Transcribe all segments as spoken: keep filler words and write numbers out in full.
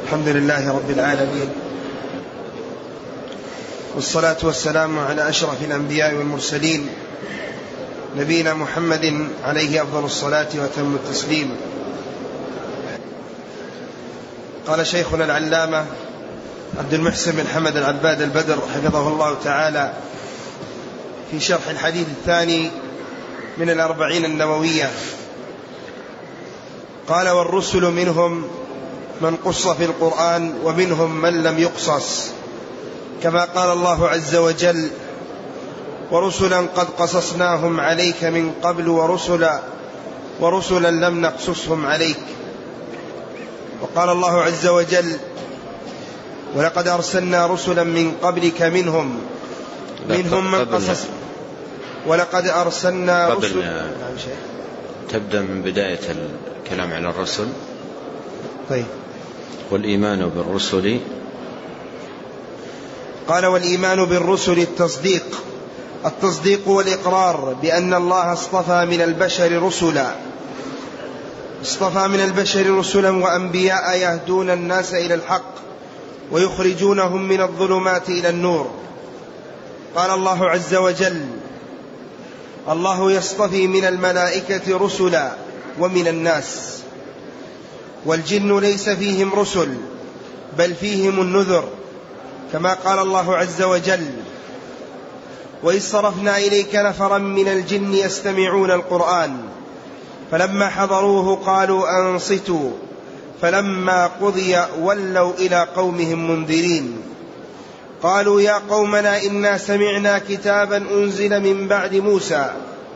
الحمد لله رب العالمين، والصلاة والسلام على أشرف الأنبياء والمرسلين نبينا محمد عليه أفضل الصلاة وأتم التسليم. قال شيخنا العلامة عبد المحسن بن حمد العباد البدر حفظه الله تعالى في شرح الحديث الثاني من الأربعين النووية، قال: والرسل منهم من قص في القرآن ومنهم من لم يقصص، كما قال الله عز وجل: ورسلا قد قصصناهم عليك من قبل ورسلا ورسلا لم نقصصهم عليك. وقال الله عز وجل: ولقد أرسلنا رسلا من قبلك منهم منهم من قصص ولقد أرسلنا رسلا. تبدأ من بداية الكلام عن الرسل. طيب. والإيمان بالرسل. قال: والإيمان بالرسل التصديق التصديق والإقرار بأن الله اصطفى من البشر رسلا اصطفى من البشر رسلا وأنبياء يهدون الناس إلى الحق ويخرجونهم من الظلمات إلى النور. قال الله عز وجل: الله يصطفي من الملائكة رسلا ومن الناس، والجن ليس فيهم رسل بل فيهم النذر، كما قال الله عز وجل: وإذ صرفنا إليك نفرا من الجن يستمعون القرآن فلما حضروه قالوا أنصتوا فلما قضي ولوا إلى قومهم منذرين. قالوا يا قومنا إنا سمعنا كتابا أنزل من بعد موسى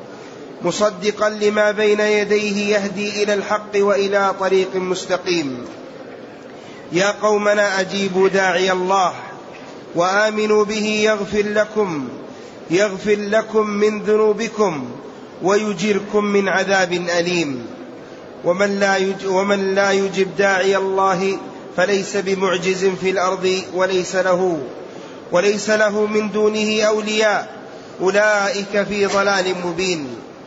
مصدقا لما بين يديه يهدي إلى الحق وإلى طريق مستقيم. يا قومنا أجيبوا داعي الله وآمنوا به يغفر لكم يغفر لكم من ذنوبكم ويجركم من عذاب أليم. ومن لا يجب, ومن لا يجب داعي الله فليس بمعجز في الأرض وليس له وليس له من دونه أولياء أولئك في ضلال مبين.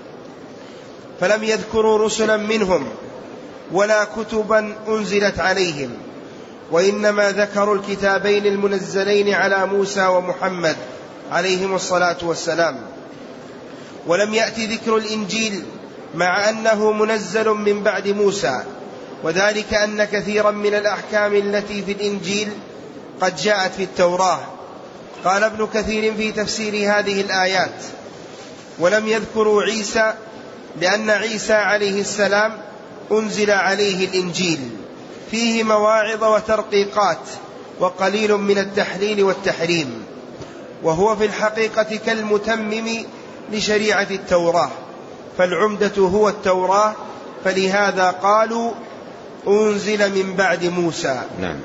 فلم يذكروا رسلا منهم ولا كتبا أنزلت عليهم، وإنما ذكروا الكتابين المنزلين على موسى ومحمد عليهم الصلاة والسلام. ولم يأتي ذكر الإنجيل مع أنه منزل من بعد موسى، وذلك أن كثيرا من الأحكام التي في الإنجيل قد جاءت في التوراة. قال ابن كثير في تفسير هذه الآيات: ولم يذكروا عيسى لأن عيسى عليه السلام أنزل عليه الإنجيل فيه مواعظ وترقيقات وقليل من التحليل والتحريم، وهو في الحقيقة كالمتمم لشريعة التوراة، فالعمدة هو التوراة، فلهذا قالوا أنزل من بعد موسى. نعم.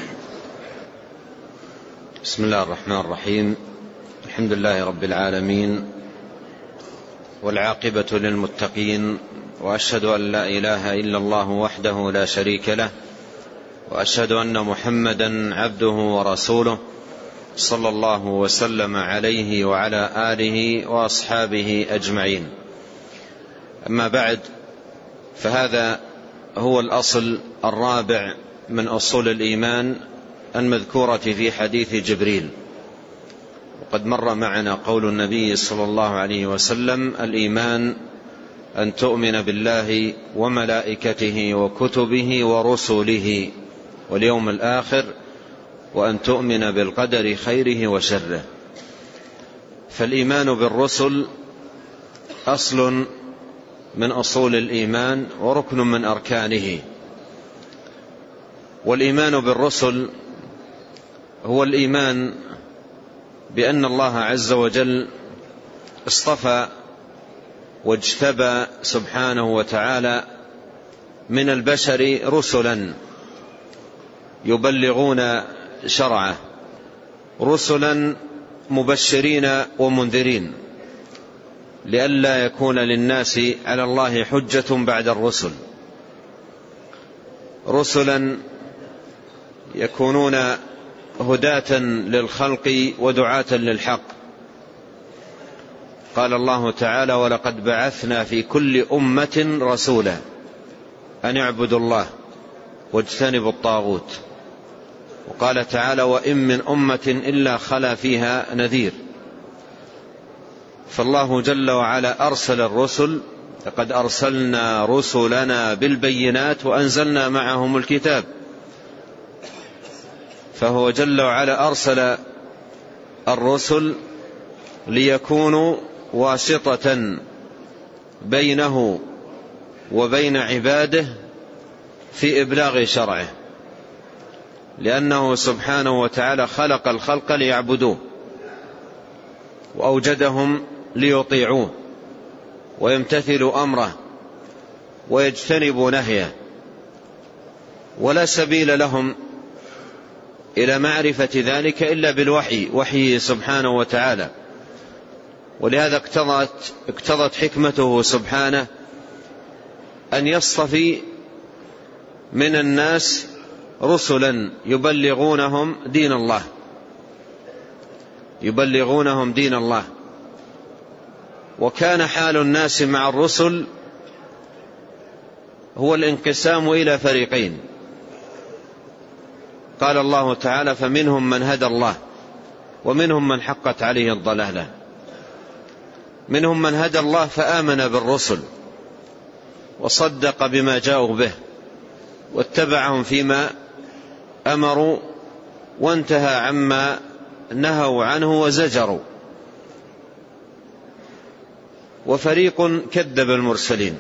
بسم الله الرحمن الرحيم. الحمد لله رب العالمين، والعاقبة للمتقين، وأشهد أن لا إله إلا الله وحده لا شريك له، وأشهد أن محمدا عبده ورسوله صلى الله وسلم عليه وعلى آله وأصحابه أجمعين. أما بعد، فهذا هو الأصل الرابع من أصول الإيمان المذكورة في حديث جبريل. وقد مر معنا قول النبي صلى الله عليه وسلم: الإيمان أن تؤمن بالله وملائكته وكتبه ورسله واليوم الآخر، وأن تؤمن بالقدر خيره وشره. فالإيمان بالرسل أصل من أصول الإيمان وركن من أركانه. والإيمان بالرسل هو الإيمان بأن الله عز وجل اصطفى واجتبى سبحانه وتعالى من البشر رسلا يبلغون شرعه، رسلا مبشرين ومنذرين، لئلا يكون للناس على الله حجة بعد الرسل، رسلا يكونون هداة للخلق ودعاة للحق. قال الله تعالى: ولقد بعثنا في كل أمة رسولا أن اعبدوا الله واجتنبوا الطاغوت. وقال تعالى: وإن من أمة إلا خلا فيها نذير. فالله جل وعلا أرسل الرسل: لقد أرسلنا رسلنا بالبينات وأنزلنا معهم الكتاب. فهو جل وعلا أرسل الرسل ليكونوا واسطة بينه وبين عباده في إبلاغ شرعه، لأنه سبحانه وتعالى خلق الخلق ليعبدوه، وأوجدهم ليطيعوه ويمتثلوا أمره ويجتنبوا نهيه، ولا سبيل لهم إلى معرفة ذلك إلا بالوحي، وحيه سبحانه وتعالى. ولهذا اقتضت, اقتضت حكمته سبحانه أن يصطفي من الناس رسلا يبلغونهم دين الله يبلغونهم دين الله وكان حال الناس مع الرسل هو الانقسام إلى فريقين. قال الله تعالى: فمنهم من هدى الله ومنهم من حقت عليه الضلالة. منهم من هدى الله فآمن بالرسل وصدق بما جاءوا به واتبعهم فيما أمروا وانتهى عما نهوا عنه وزجروا. وفريق كذب المرسلين،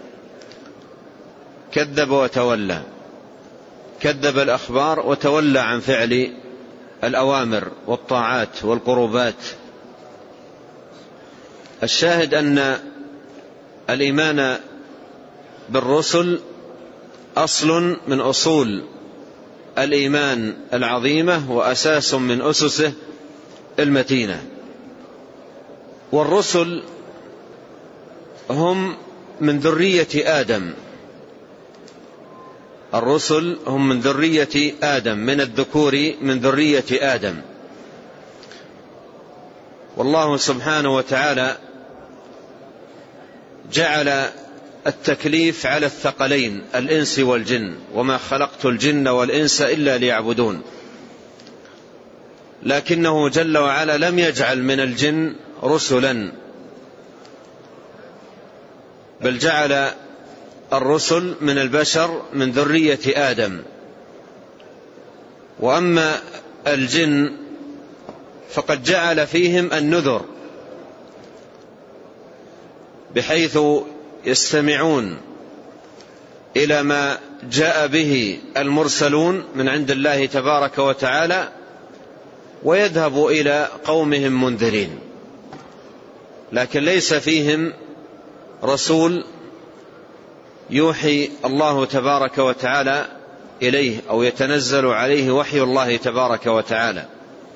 كذب وتولى، كذب الأخبار وتولى عن فعل الأوامر والطاعات والقربات. الشاهد أن الإيمان بالرسل أصل من أصول الإيمان العظيمة وأساس من أسسه المتينة. والرسل هم من ذرية آدم الرسل هم من ذرية آدم، من الذكور من ذرية آدم. والله سبحانه وتعالى جعل التكليف على الثقلين الإنس والجن: وما خلقت الجن والإنس إلا ليعبدون. لكنه جل وعلا لم يجعل من الجن رسلا، بل جعل الرسل من البشر من ذرية آدم. وأما الجن فقد جعل فيهم النذر، بحيث يستمعون إلى ما جاء به المرسلون من عند الله تبارك وتعالى ويذهبوا إلى قومهم منذرين، لكن ليس فيهم رسول يوحي الله تبارك وتعالى إليه أو يتنزل عليه وحي الله تبارك وتعالى.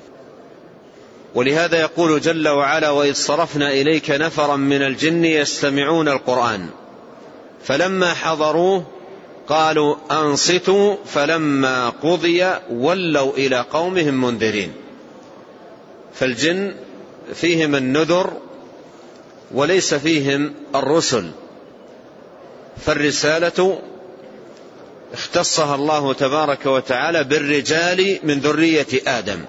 ولهذا يقول جل وعلا: وإذ صرفنا إليك نفرا من الجن يستمعون القرآن فلما حضروه قالوا أنصتوا فلما قضي ولوا إلى قومهم منذرين. فالجن فيهم النذر وليس فيهم الرسل، فالرسالة اختصها الله تبارك وتعالى بالرجال من ذرية آدم.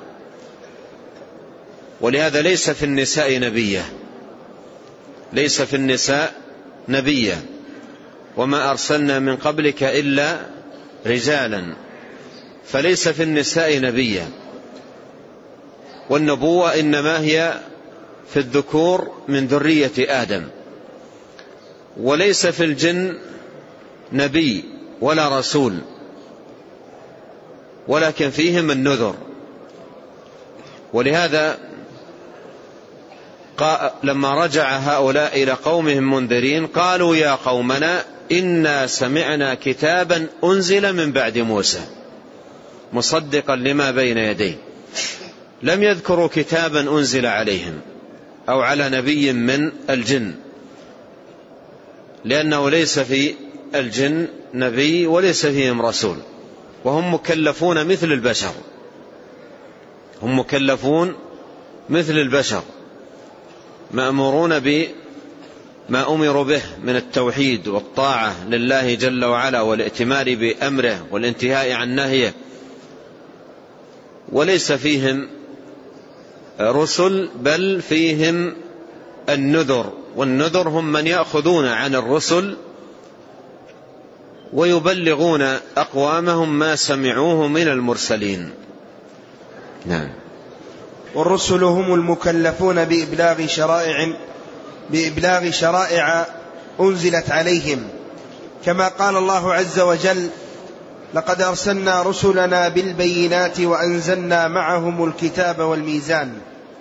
ولهذا ليس في النساء نبية ليس في النساء نبية وما أرسلنا من قبلك إلا رجالا، فليس في النساء نبية. والنبوة إنما هي في الذكور من ذرية آدم. وليس في الجن نبي ولا رسول، ولكن فيهم النذر. ولهذا لما رجع هؤلاء إلى قومهم منذرين قالوا يا قومنا إنا سمعنا كتابا أنزل من بعد موسى مصدقا لما بين يديه. لم يذكروا كتابا أنزل عليهم أو على نبي من الجن، لأنه ليس في الجن نبي وليس فيهم رسول، وهم مكلفون مثل البشر هم مكلفون مثل البشر مأمورون بما أمروا به من التوحيد والطاعة لله جل وعلا والائتمار بأمره والانتهاء عن نهيه. وليس فيهم رسل بل فيهم النذر، والنذر هم من يأخذون عن الرسل ويبلغون أقوامهم ما سمعوه من المرسلين. نعم. والرسل هم المكلفون بإبلاغ شرائع بإبلاغ شرائع أنزلت عليهم، كما قال الله عز وجل: لقد أرسلنا رسلنا بالبينات وأنزلنا معهم الكتاب والميزان.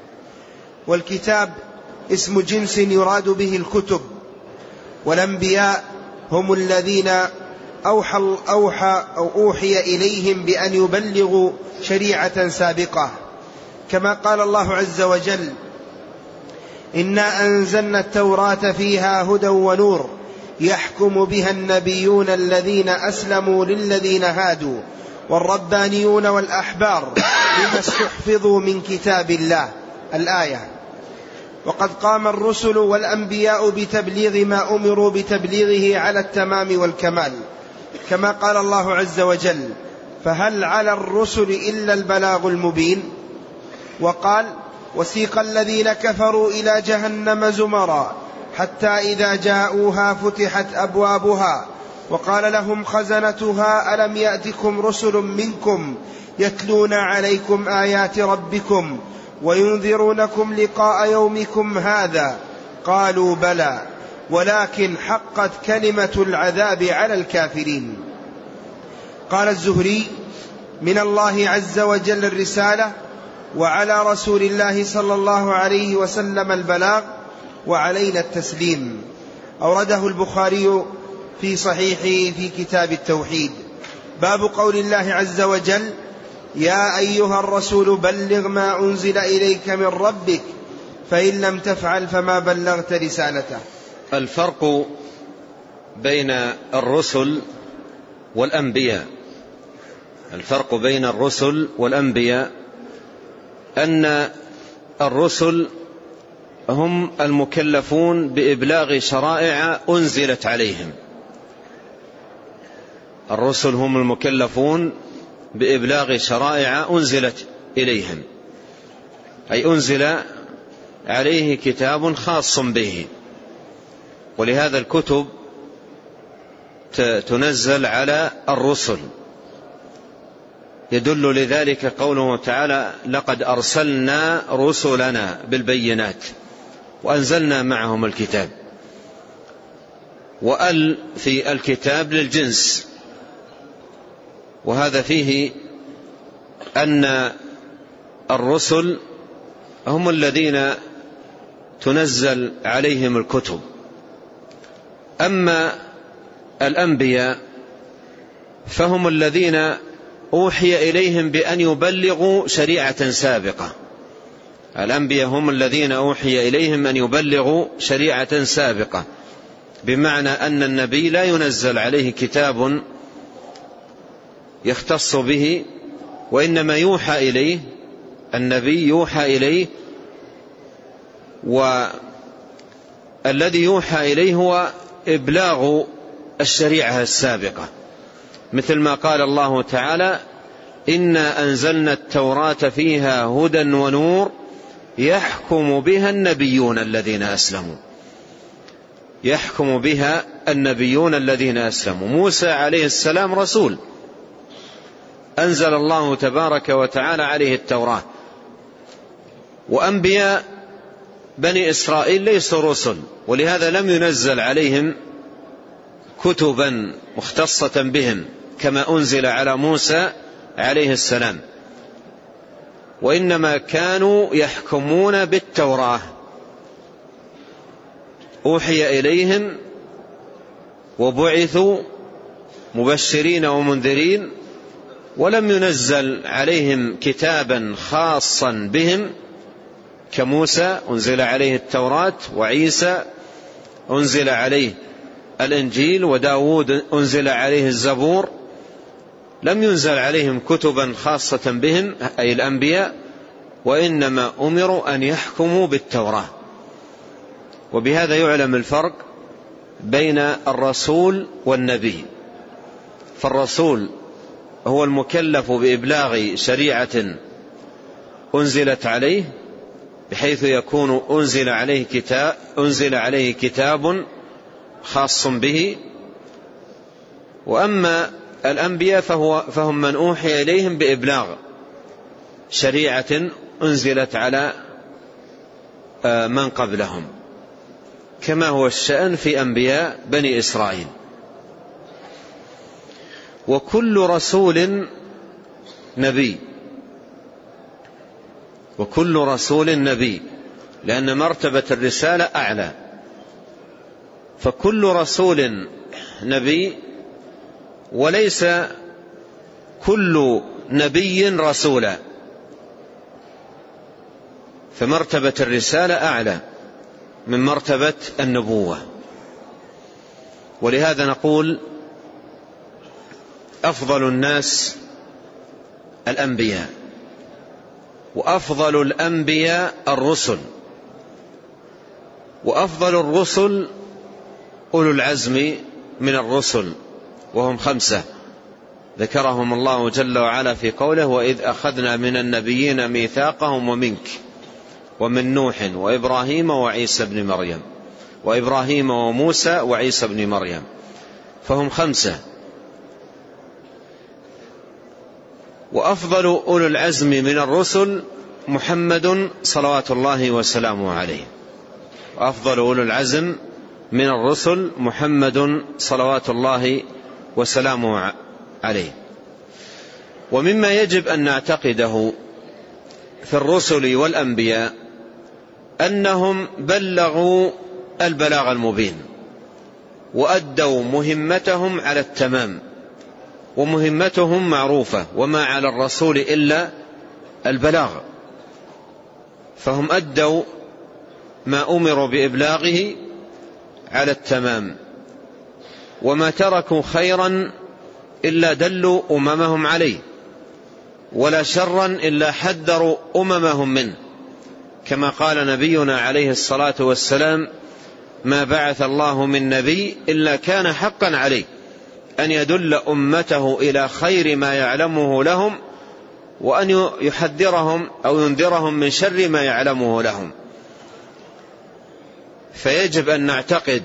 والكتاب اسم جنس يراد به الكتب، والأنبياء هم الذين أوحى, أوحى أو أوحي إليهم بأن يبلغوا شريعة سابقة، كما قال الله عز وجل: إنا أنزلنا التوراة فيها هدى ونور يحكم بها النبيون الذين أسلموا للذين هادوا والربانيون والأحبار بما استحفظوا من كتاب الله. الآية. وقد قام الرسل والأنبياء بتبليغ ما أمروا بتبليغه على التمام والكمال، كما قال الله عز وجل: فهل على الرسل إلا البلاغ المبين. وقال: وسيق الذين كفروا إلى جهنم زمرا حتى إذا جاءوها فتحت أبوابها وقال لهم خزنتها ألم يأتكم رسل منكم يتلون عليكم آيات ربكم وينذرونكم لقاء يومكم هذا قالوا بلى ولكن حقت كلمة العذاب على الكافرين. قال الزهري: من الله عز وجل الرسالة، وعلى رسول الله صلى الله عليه وسلم البلاغ، وعلينا التسليم. أورده البخاري في صحيحه في كتاب التوحيد. باب قول الله عز وجل: يا أيها الرسول بلغ ما أنزل إليك من ربك فإن لم تفعل فما بلغت رسالته. الفرق بين الرسل والأنبياء الفرق بين الرسل والأنبياء أن الرسل هم المكلفون بإبلاغ شرائع أنزلت عليهم. الرسل هم المكلفون بإبلاغ شرائع أنزلت إليهم، أي أنزل عليه كتاب خاص به، ولهذا الكتب تنزل على الرسل. يدل لذلك قوله تعالى: لقد أرسلنا رسلنا بالبينات وأنزلنا معهم الكتاب. وأل في الكتاب للجنس، وهذا فيه أن الرسل هم الذين تنزل عليهم الكتب. أما الأنبياء فهم الذين أوحي إليهم بأن يبلغوا شريعة سابقة. الأنبياء هم الذين أوحي إليهم أن يبلغوا شريعة سابقة، بمعنى أن النبي لا ينزل عليه كتاب يختص به، وإنما يوحى إليه، النبي يوحى إليه، والذي يوحى إليه هو إبلاغ الشريعة السابقة، مثل ما قال الله تعالى: إنا أنزلنا التوراة فيها هدى ونور يحكم بها النبيون الذين أسلموا. يحكم بها النبيون الذين أسلموا. موسى عليه السلام رسول، أنزل الله تبارك وتعالى عليه التوراة. وأنبياء بني إسرائيل ليسوا رسل، ولهذا لم ينزل عليهم كتبا مختصة بهم كما أنزل على موسى عليه السلام، وإنما كانوا يحكمون بالتوراة. أوحي إليهم وبعثوا مبشرين ومنذرين، ولم ينزل عليهم كتابا خاصا بهم كموسى أنزل عليه التوراة، وعيسى أنزل عليه الإنجيل، وداود أنزل عليه الزبور. لم ينزل عليهم كتبا خاصة بهم أي الأنبياء، وإنما أمروا أن يحكموا بالتوراة. وبهذا يعلم الفرق بين الرسول والنبي. فالرسول هو المكلف بإبلاغ شريعة أنزلت عليه بحيث يكون أنزل عليه كتاب, أنزل عليه كتاب خاص به. وأما الأنبياء فهو فهم من أوحي إليهم بإبلاغ شريعة أنزلت على من قبلهم، كما هو الشأن في أنبياء بني إسرائيل. وكل رسول نبي، وكل رسول نبي، لأن مرتبة الرسالة أعلى، فكل رسول نبي، وليس كل نبي رسولا، فمرتبة الرسالة أعلى من مرتبة النبوة. ولهذا نقول أفضل الناس الأنبياء، وأفضل الأنبياء الرسل، وأفضل الرسل أولو العزم من الرسل، وهم خمسة ذكرهم الله جل وعلا في قوله: وإذ أخذنا من النبيين ميثاقهم ومنك ومن نوح وإبراهيم وعيسى بن مريم، وإبراهيم وموسى وعيسى بن مريم، فهم خمسة. وأفضل أولو العزم من الرسل محمد صلوات الله وسلامه عليه، وأفضل أولو العزم من الرسل محمد صلوات الله وسلامه عليه. ومما يجب أن نعتقده في الرسل والأنبياء أنهم بلغوا البلاغ المبين، وأدوا مهمتهم على التمام، ومهمتهم معروفة، وما على الرسول إلا البلاغ، فهم أدوا ما أمروا بإبلاغه على التمام، وما تركوا خيرا إلا دلوا أممهم عليه، ولا شرا إلا حذروا أممهم منه، كما قال نبينا عليه الصلاة والسلام: ما بعث الله من نبي إلا كان حقا عليه أن يدل أمته إلى خير ما يعلمه لهم، وأن يحذرهم أو ينذرهم من شر ما يعلمه لهم. فيجب أن نعتقد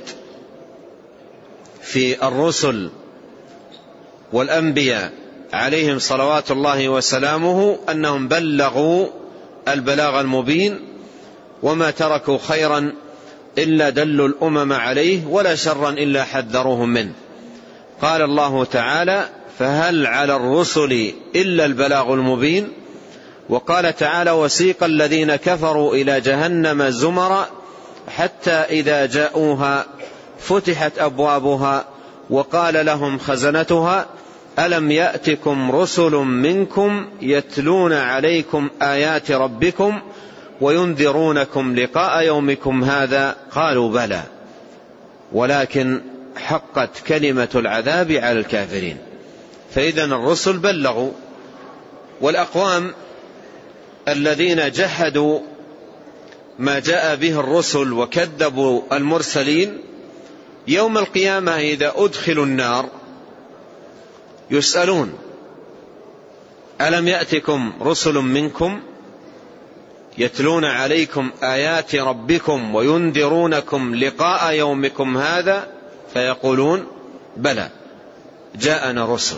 في الرسل والأنبياء عليهم صلوات الله وسلامه أنهم بلغوا البلاغ المبين، وما تركوا خيرا إلا دلوا الأمم عليه، ولا شرا إلا حذروهم منه. قال الله تعالى: فهل على الرسل إلا البلاغ المبين. وقال تعالى: وسيق الذين كفروا إلى جهنم زمرا حتى إذا جاءوها فتحت أبوابها وقال لهم خزنتها ألم يأتكم رسل منكم يتلون عليكم آيات ربكم وينذرونكم لقاء يومكم هذا قالوا بلى ولكن حقت كلمة العذاب على الكافرين. فإذن الرسل بلغوا. والأقوام الذين جحدوا ما جاء به الرسل وكذبوا المرسلين يوم القيامة إذا أدخلوا النار يسألون: ألم يأتكم رسل منكم يتلون عليكم آيات ربكم وينذرونكم لقاء يومكم هذا؟ فيقولون: بلى جاءنا رسل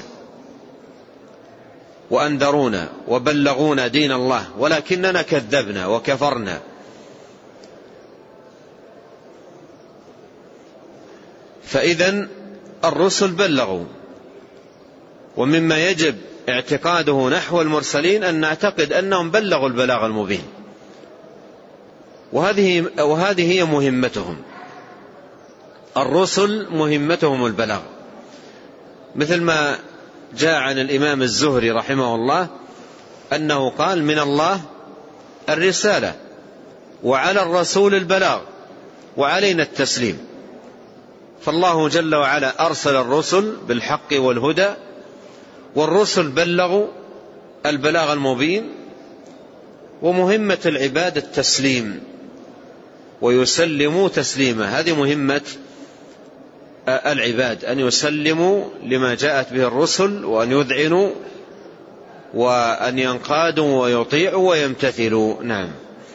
وأنذرونا وبلغونا دين الله ولكننا كذبنا وكفرنا. فإذن الرسل بلغوا. ومما يجب اعتقاده نحو المرسلين أن نعتقد أنهم بلغوا البلاغ المبين، وهذه وهذه هي مهمتهم. الرسل مهمتهم البلاغ، مثل ما جاء عن الإمام الزهري رحمه الله أنه قال: من الله الرسالة وعلى الرسول البلاغ وعلينا التسليم. فالله جل وعلا أرسل الرسل بالحق والهدى، والرسل بلغوا البلاغ المبين، ومهمة العباد التسليم ويسلموا تسليما. هذه مهمة العباد، أن يسلموا لما جاءت به الرسل وأن يذعنوا وأن ينقادوا ويطيعوا ويمتثلوا. نعم.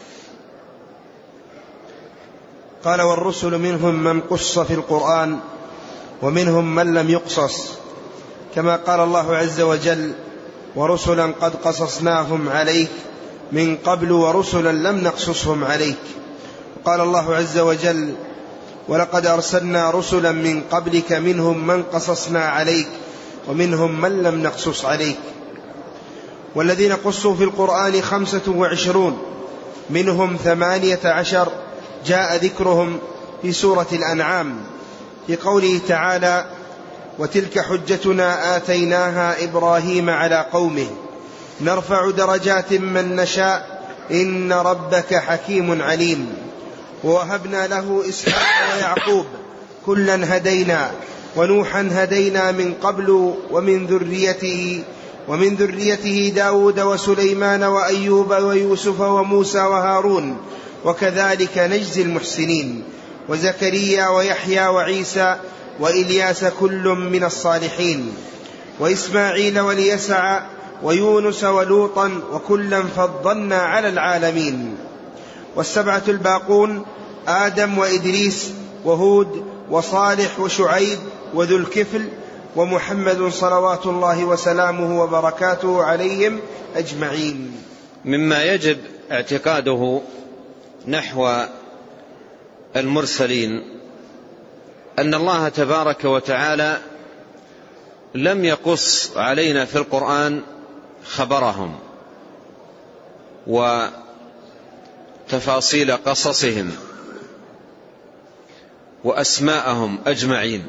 قال: والرسل منهم من قص في القرآن ومنهم من لم يقصص، كما قال الله عز وجل: ورسلا قد قصصناهم عليك من قبل ورسلا لم نقصصهم عليك. قال الله عز وجل: ولقد أرسلنا رسلا من قبلك منهم من قصصنا عليك ومنهم من لم نقصص عليك. والذين قصوا في القرآن خمسة وعشرون، منهم ثمانية عشر جاء ذكرهم في سورة الأنعام في قوله تعالى: وتلك حجتنا آتيناها إبراهيم على قومه نرفع درجات من نشاء إن ربك حكيم عليم. ووهبنا له إسحاق ويعقوب كلا هدينا ونوحا هدينا من قبل ومن ذريته ومن ذريته داود وسليمان وأيوب ويوسف وموسى وهارون وكذلك نجزي المحسنين. وزكريا ويحيى وعيسى وإلياس كل من الصالحين. وإسماعيل واليسع ويونس ولوطا وكلا فضلنا على العالمين. والسبعة الباقون آدم وإدريس وهود وصالح وشعيب وذو الكفل ومحمد صلوات الله وسلامه وبركاته عليهم أجمعين. مما يجب اعتقاده نحو المرسلين أن الله تبارك وتعالى لم يقص علينا في القرآن خبرهم وتفاصيل قصصهم وأسماءهم أجمعين،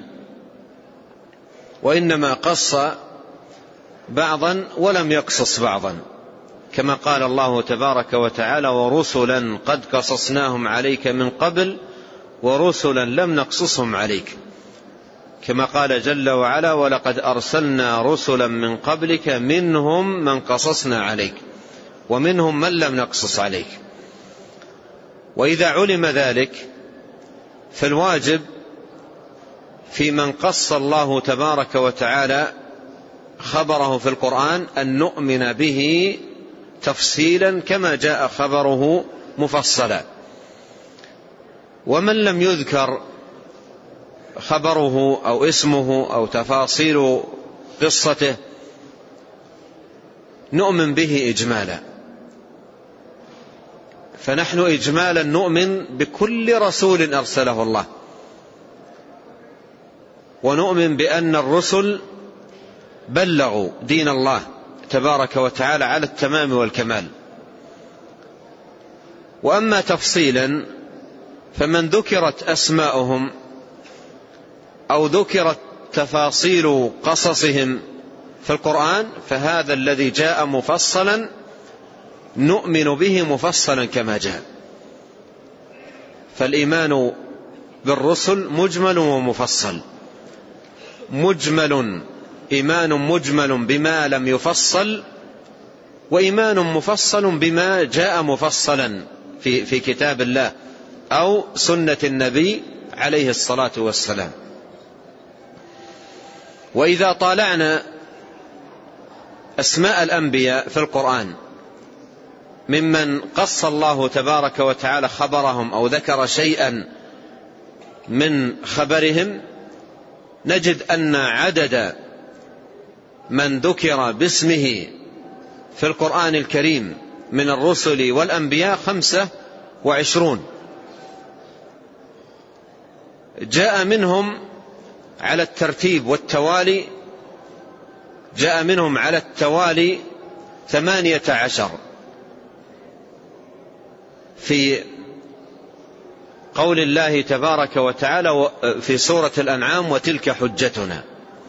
وإنما قص بعضا ولم يقصص بعضا، كما قال الله تبارك وتعالى: ورسلا قد قصصناهم عليك من قبل ورسلا لم نقصصهم عليك، كما قال جل وعلا: ولقد أرسلنا رسلا من قبلك منهم من قصصنا عليك ومنهم من لم نقصص عليك. وإذا علم ذلك فالواجب في من قص الله تبارك وتعالى خبره في القرآن أن نؤمن به تفصيلا كما جاء خبره مفصلا. ومن لم يذكر خبره أو اسمه أو تفاصيل قصته نؤمن به إجمالا. فنحن إجمالا نؤمن بكل رسول أرسله الله، ونؤمن بأن الرسل بلغوا دين الله تبارك وتعالى على التمام والكمال. وأما تفصيلا فمن ذكرت أسماؤهم أو ذكرت تفاصيل قصصهم في القرآن فهذا الذي جاء مفصلا نؤمن به مفصلا كما جاء. فالإيمان بالرسل مجمل ومفصل. مجمل إيمان مجمل بما لم يفصل، وإيمان مفصل بما جاء مفصلا في, في كتاب الله أو سنة النبي عليه الصلاة والسلام. وإذا طالعنا أسماء الأنبياء في القرآن ممن قص الله تبارك وتعالى خبرهم أو ذكر شيئا من خبرهم نجد أن عدد من ذكر باسمه في القرآن الكريم من الرسل والأنبياء خمسة وعشرون. جاء منهم على الترتيب والتوالي جاء منهم على التوالي ثمانية عشر في قول الله تبارك وتعالى في سورة الأنعام: وتلك حجتنا.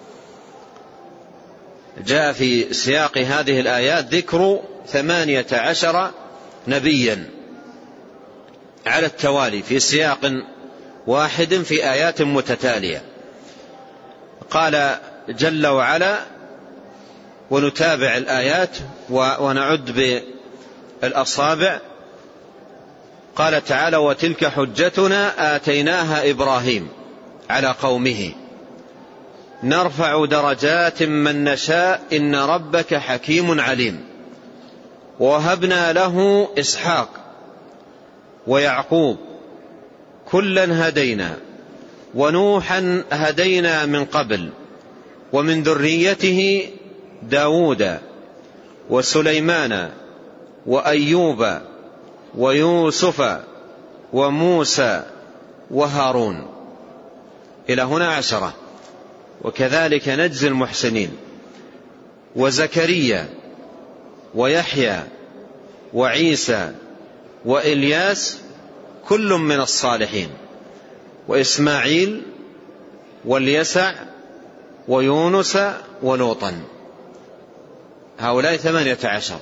جاء في سياق هذه الآيات ذكر ثمانية عشر نبيا على التوالي في سياق واحد في آيات متتالية. قال جل وعلا، ونتابع الآيات ونعد بالأصابع، قال تعالى: وتلك حجتنا آتيناها إبراهيم على قومه نرفع درجات من نشاء إن ربك حكيم عليم. ووهبنا له إسحاق ويعقوب كلا هدينا ونوحا هدينا من قبل ومن ذريته داود وسليمان وأيوب ويوسف وموسى وهارون. إلى هنا عشرة، وكذلك نجزي المحسنين. وزكريا ويحيى وعيسى وإلياس كل من الصالحين، وإسماعيل واليسع ويونس ولوطا. هؤلاء ثمانية عشر،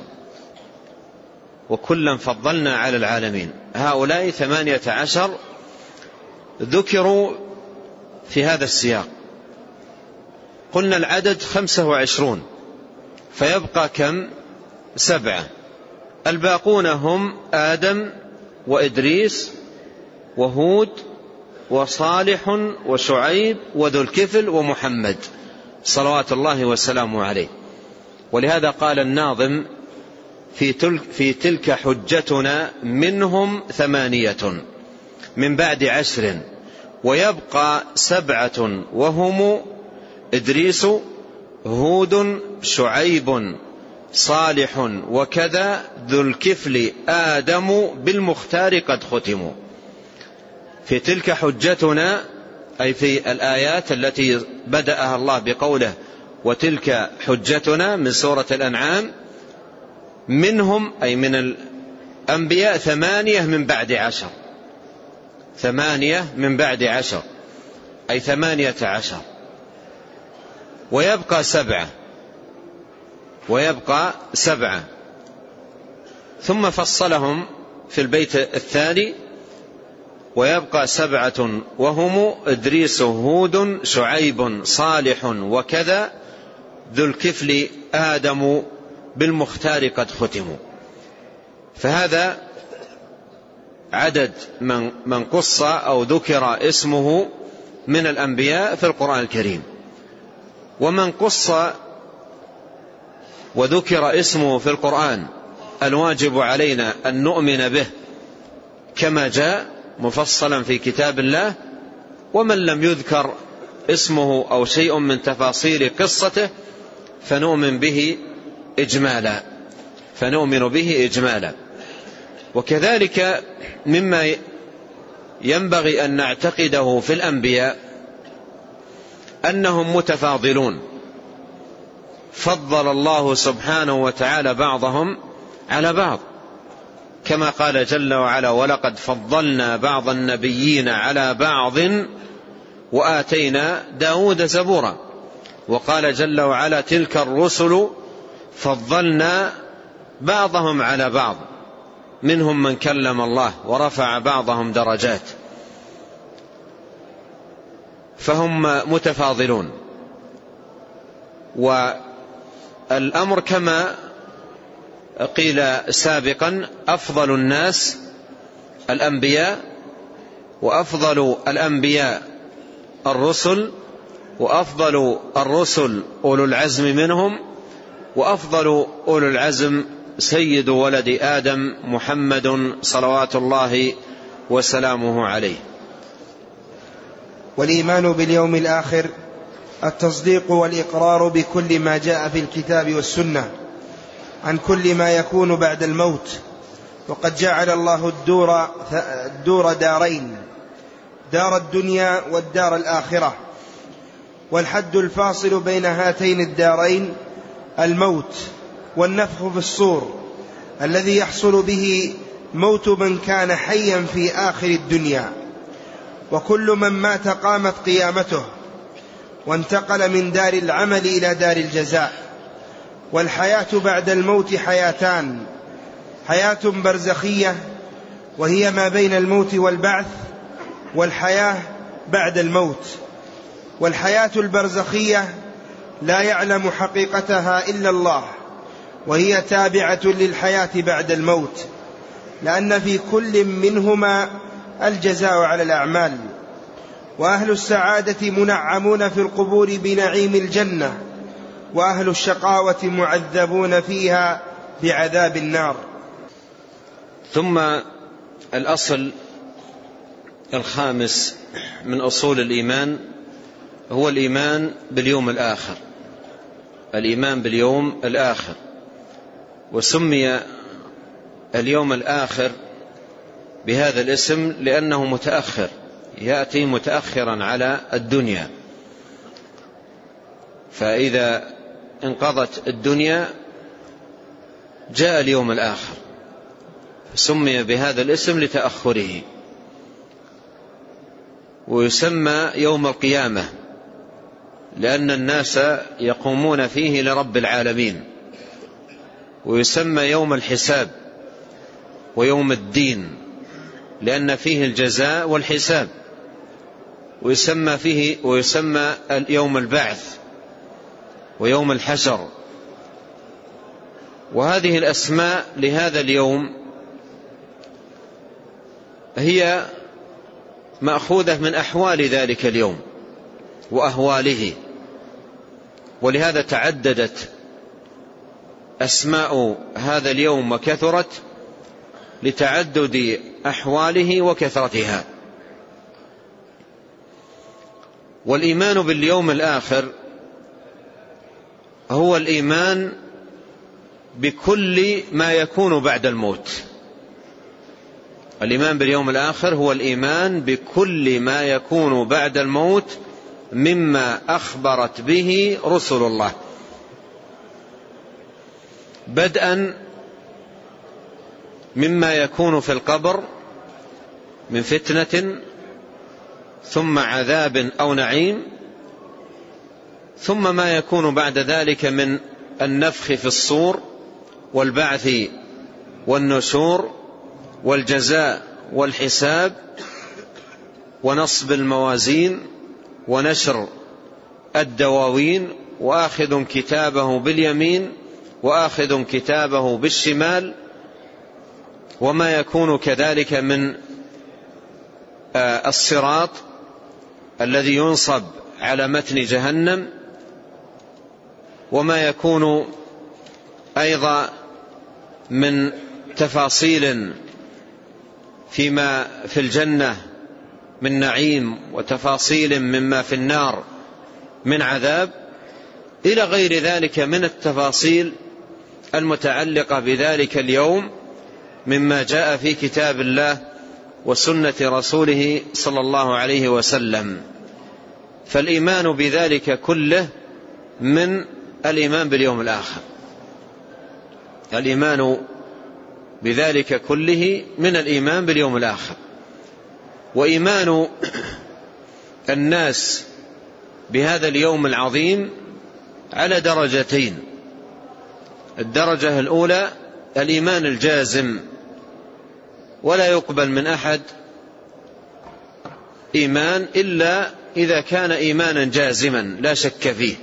وكلا فضلنا على العالمين. هؤلاء ثمانية عشر ذكروا في هذا السياق. قلنا العدد خمسة وعشرون، فيبقى كم؟ سبعة. الباقون هم آدم وإدريس وهود وصالح وشعيب وذو الكفل ومحمد صلوات الله وسلامه عليه. ولهذا قال الناظم في تلك, في تلك حجتنا منهم ثمانية من بعد عشر ويبقى سبعة وهم إدريس هود شعيب صالح وكذا ذو الكفل آدم بالمختار قد ختموا. في تلك حجتنا أي في الآيات التي بدأها الله بقوله وتلك حجتنا من سورة الأنعام، منهم أي من الأنبياء ثمانية من بعد عشر، ثمانية من بعد عشر أي ثمانية عشر. ويبقى سبعة ويبقى سبعة ثم فصلهم في البيت الثاني ويبقى سبعة وهم إدريس هود شعيب صالح وكذا ذو الكفل آدم بالمختار قد ختموا. فهذا عدد من, من قص أو ذكر اسمه من الأنبياء في القرآن الكريم. ومن قص وذكر اسمه في القرآن الواجب علينا أن نؤمن به كما جاء مفصلا في كتاب الله. ومن لم يذكر اسمه أو شيء من تفاصيل قصته فنؤمن به إجمالا فنؤمن به إجمالا. وكذلك مما ينبغي أن نعتقده في الأنبياء أنهم متفاضلون، فضل الله سبحانه وتعالى بعضهم على بعض، كما قال جل وعلا ولقد فضلنا بعض النبيين على بعض وآتينا داود زبورا. وقال جل وعلا تلك الرسل فضلنا بعضهم على بعض منهم من كلم الله ورفع بعضهم درجات. فهم متفاضلون. والأمر كما قيل سابقا أفضل الناس الأنبياء، وأفضل الأنبياء الرسل، وأفضل الرسل أولو العزم منهم، وأفضل أولو العزم سيد ولد آدم محمد صلوات الله وسلامه عليه. والإيمان باليوم الآخر التصديق والإقرار بكل ما جاء في الكتاب والسنة عن كل ما يكون بعد الموت. وقد جعل الله الدور, الدور دارين، دار الدنيا والدار الآخرة، والحد الفاصل بين هاتين الدارين الموت والنفخ في الصور الذي يحصل به موت من كان حيا في آخر الدنيا. وكل من مات قامت قيامته وانتقل من دار العمل إلى دار الجزاء. والحياة بعد الموت حياتان، حياة برزخية وهي ما بين الموت والبعث، والحياة بعد الموت. والحياة البرزخية لا يعلم حقيقتها إلا الله، وهي تابعة للحياة بعد الموت، لأن في كل منهما الجزاء على الأعمال. وأهل السعادة منعمون في القبور بنعيم الجنة، وأهل الشقاوة معذبون فيها بعذاب النار. ثم الأصل الخامس من أصول الإيمان هو الإيمان باليوم الآخر، الإيمان باليوم الآخر. وسمي اليوم الآخر بهذا الاسم لأنه متأخر، يأتي متأخرا على الدنيا، فإذا انقضت الدنيا جاء اليوم الآخر، سمي بهذا الاسم لتأخره. ويسمى يوم القيامة لأن الناس يقومون فيه لرب العالمين. ويسمى يوم الحساب ويوم الدين لأن فيه الجزاء والحساب. ويسمى فيه ويسمى يوم البعث ويوم الحشر. وهذه الأسماء لهذا اليوم هي مأخوذة من أحوال ذلك اليوم وأهواله، ولهذا تعددت أسماء هذا اليوم وكثرت لتعدد أحواله وكثرتها. والإيمان باليوم الآخر هو الإيمان بكل ما يكون بعد الموت. الإيمان باليوم الآخر هو الإيمان بكل ما يكون بعد الموت مما أخبرت به رسل الله، بدءا مما يكون في القبر من فتنة ثم عذاب أو نعيم، ثم ما يكون بعد ذلك من النفخ في الصور والبعث والنشور والجزاء والحساب ونصب الموازين ونشر الدواوين وآخذ كتابه باليمين وآخذ كتابه بالشمال، وما يكون كذلك من الصراط الذي ينصب على متن جهنم، وما يكون أيضا من تفاصيل فيما في الجنة من نعيم وتفاصيل مما في النار من عذاب، إلى غير ذلك من التفاصيل المتعلقة بذلك اليوم مما جاء في كتاب الله وسنة رسوله صلى الله عليه وسلم. فالإيمان بذلك كله من الإيمان باليوم الآخر، الإيمان بذلك كله من الإيمان باليوم الآخر. وإيمان الناس بهذا اليوم العظيم على درجتين. الدرجة الأولى الإيمان الجازم، ولا يقبل من أحد إيمان إلا إذا كان إيمانا جازما لا شك فيه.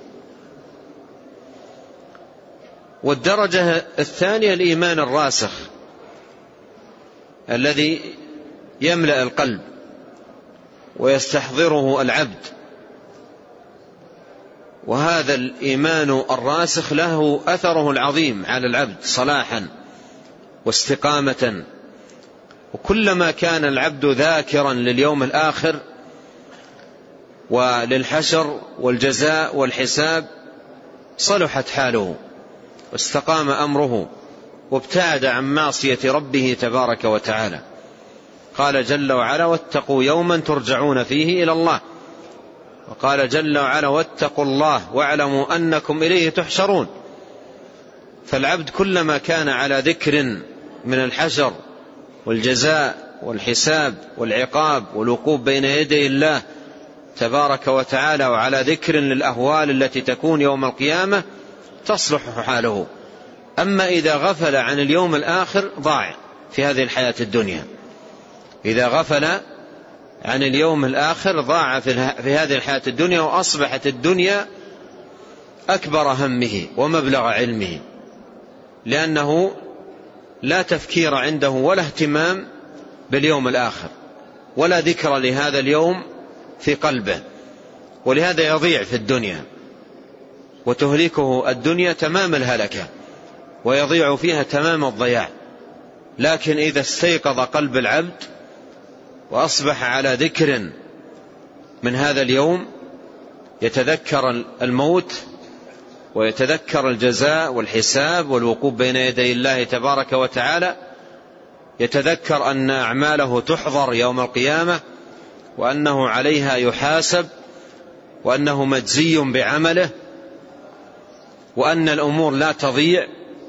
والدرجة الثانية الإيمان الراسخ الذي يملأ القلب ويستحضره العبد، وهذا الإيمان الراسخ له أثره العظيم على العبد صلاحا واستقامة. وكلما كان العبد ذاكرا لليوم الآخر وللحشر والجزاء والحساب صلحت حاله واستقام أمره وابتعد عن معصية ربه تبارك وتعالى. قال جل وعلا: واتقوا يوما ترجعون فيه إلى الله. وقال جل وعلا: واتقوا الله واعلموا أنكم إليه تحشرون. فالعبد كلما كان على ذكر من الحشر والجزاء والحساب والعقاب والوقوف بين يدي الله تبارك وتعالى، وعلى ذكر للأهوال التي تكون يوم القيامة، تصلح حاله. أما إذا غفل عن اليوم الآخر ضاع في هذه الحياة الدنيا. إذا غفل عن اليوم الآخر ضاع في هذه الحياة الدنيا، وأصبحت الدنيا أكبر همه ومبلغ علمه، لأنه لا تفكير عنده ولا اهتمام باليوم الآخر ولا ذكر لهذا اليوم في قلبه، ولهذا يضيع في الدنيا وتهلكه الدنيا تمام الهلكة ويضيع فيها تمام الضياع. لكن إذا استيقظ قلب العبد وأصبح على ذكر من هذا اليوم، يتذكر الموت ويتذكر الجزاء والحساب والوقوف بين يدي الله تبارك وتعالى، يتذكر أن أعماله تحضر يوم القيامة وأنه عليها يحاسب وأنه مجزي بعمله وأن الأمور لا تضيع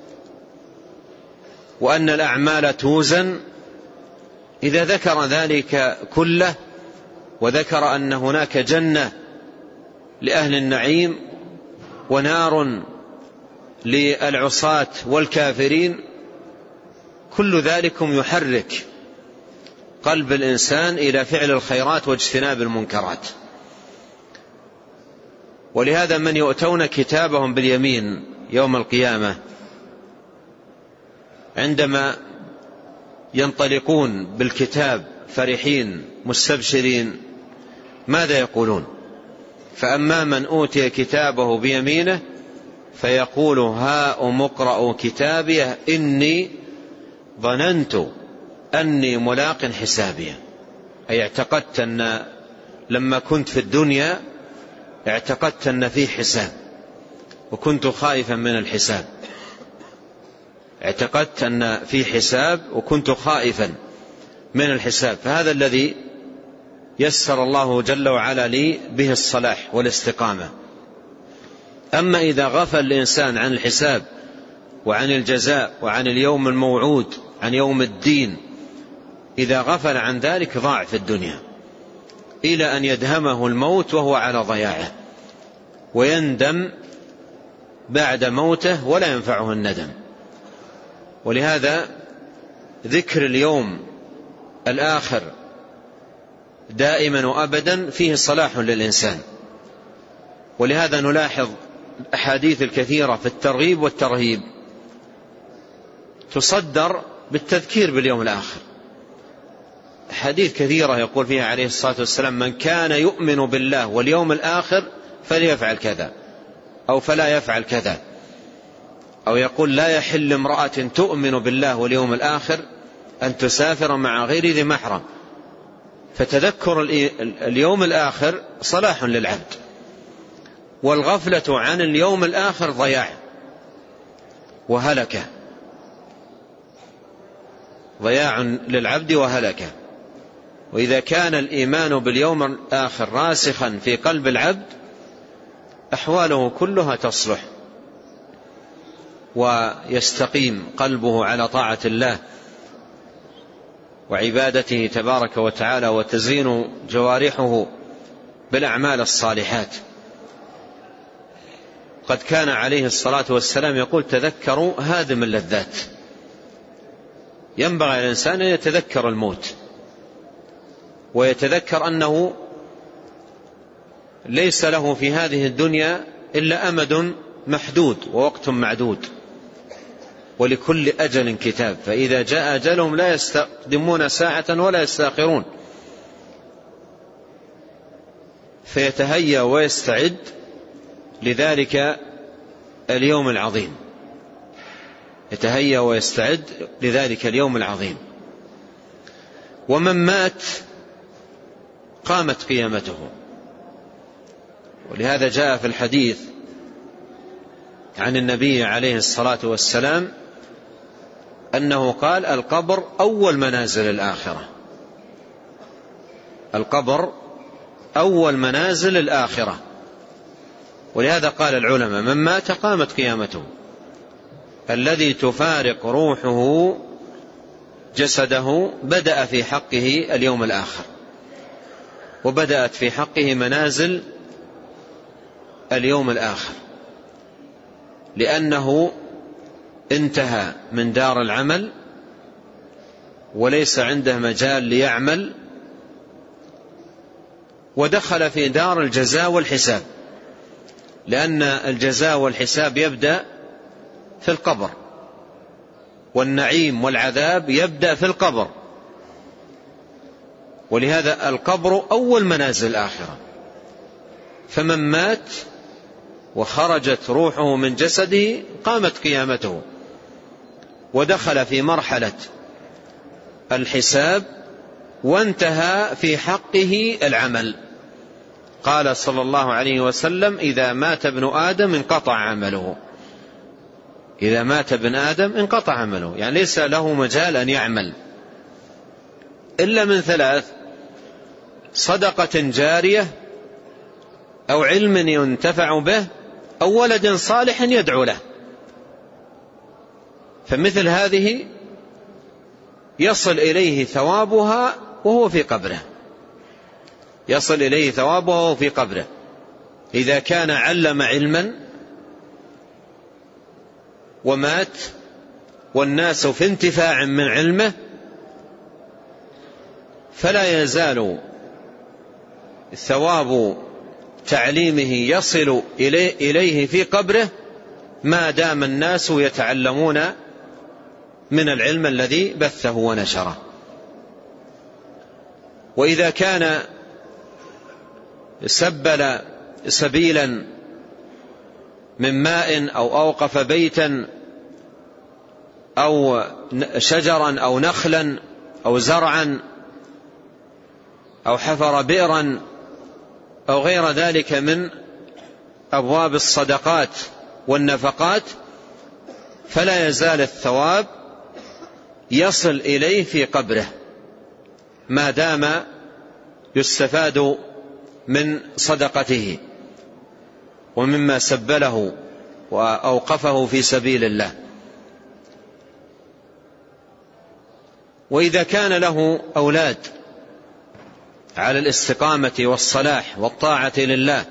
وأن الأعمال توزن. إذا ذكر ذلك كله وذكر أن هناك جنة لأهل النعيم ونار للعصاة والكافرين، كل ذلكم يحرك قلب الإنسان إلى فعل الخيرات واجتناب المنكرات. ولهذا من يؤتون كتابهم باليمين يوم القيامة عندما ينطلقون بالكتاب فرحين مستبشرين ماذا يقولون؟ فأما من أوتي كتابه بيمينه فيقول هاؤم اقرءوا كتابيه إني ظننت أني ملاق حسابيه. أي اعتقدت أن لما كنت في الدنيا اعتقدت أن في حساب وكنت خائفا من الحساب، اعتقدت أن في حساب وكنت خائفا من الحساب. فهذا الذي يسر الله جل وعلا لي به الصلاح والاستقامة. أما إذا غفل الإنسان عن الحساب وعن الجزاء وعن اليوم الموعود عن يوم الدين، إذا غفل عن ذلك ضاع في الدنيا إلى أن يدهمه الموت وهو على ضياعه، ويندم بعد موته ولا ينفعه الندم. ولهذا ذكر اليوم الآخر دائما وأبدا فيه صلاح للإنسان. ولهذا نلاحظ الأحاديث الكثيرة في الترغيب والترهيب تصدر بالتذكير باليوم الآخر. حديث كثيرة يقول فيها عليه الصلاة والسلام من كان يؤمن بالله واليوم الآخر فليفعل كذا أو فلا يفعل كذا، أو يقول لا يحل امرأة تؤمن بالله واليوم الآخر أن تسافر مع غير ذي محرم. فتذكر اليوم الآخر صلاح للعبد، والغفلة عن اليوم الآخر ضياع وهلكة، ضياع للعبد وهلكة. وإذا كان الإيمان باليوم الآخر راسخا في قلب العبد أحواله كلها تصلح ويستقيم قلبه على طاعة الله وعبادته تبارك وتعالى، وتزين جوارحه بالأعمال الصالحات. قد كان عليه الصلاة والسلام يقول تذكروا هادم اللذات. ينبغي الإنسان أن يتذكر الموت ويتذكر أنه ليس له في هذه الدنيا إلا أمد محدود ووقت معدود، ولكل أجل كتاب، فإذا جاء أجلهم لا يستقدمون ساعة ولا يستأخرون. فيتهيأ ويستعد لذلك اليوم العظيم، يتهيأ ويستعد لذلك اليوم العظيم. ومن مات قامت قيامته. ولهذا جاء في الحديث عن النبي عليه الصلاة والسلام أنه قال القبر أول منازل الآخرة، القبر أول منازل الآخرة. ولهذا قال العلماء من مات قامت قيامته. الذي تفارق روحه جسده بدأ في حقه اليوم الآخر، وبدأت في حقه منازل اليوم الآخر، لأنه انتهى من دار العمل وليس عنده مجال ليعمل، ودخل في دار الجزاء والحساب، لأن الجزاء والحساب يبدأ في القبر، والنعيم والعذاب يبدأ في القبر. ولهذا القبر أول منازل الآخرة، فمن مات وخرجت روحه من جسده قامت قيامته ودخل في مرحلة الحساب وانتهى في حقه العمل. قال صلى الله عليه وسلم: إذا مات ابن آدم انقطع عمله. إذا مات ابن آدم انقطع عمله، يعني ليس له مجال أن يعمل إلا من ثلاث: صدقة جارية، أو علم ينتفع به، أو ولد صالح يدعو له. فمثل هذه يصل إليه ثوابها وهو في قبره، يصل إليه ثوابها وهو في قبره. إذا كان علم علما ومات والناس في انتفاع من علمه، فلا يزال ثواب تعليمه يصل إليه في قبره ما دام الناس يتعلمون من العلم الذي بثه ونشره. وإذا كان سبل سبيلا من ماء أو أوقف بيتا أو شجرا أو نخلا أو زرعا أو حفر بئرا أو غير ذلك من أبواب الصدقات والنفقات، فلا يزال الثواب يصل إليه في قبره ما دام يستفاد من صدقته ومما سبله وأوقفه في سبيل الله. وإذا كان له أولاد على الاستقامة والصلاح والطاعة لله،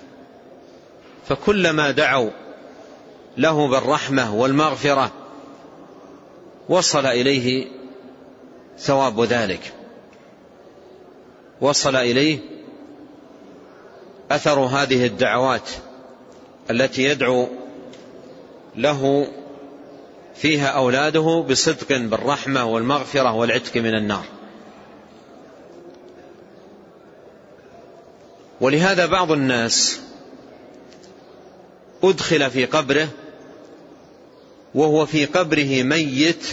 فكلما دعوا له بالرحمة والمغفرة وصل إليه ثواب ذلك، وصل إليه أثر هذه الدعوات التي يدعو له فيها أولاده بصدق بالرحمة والمغفرة والعتق من النار. ولهذا بعض الناس أدخل في قبره وهو في قبره ميت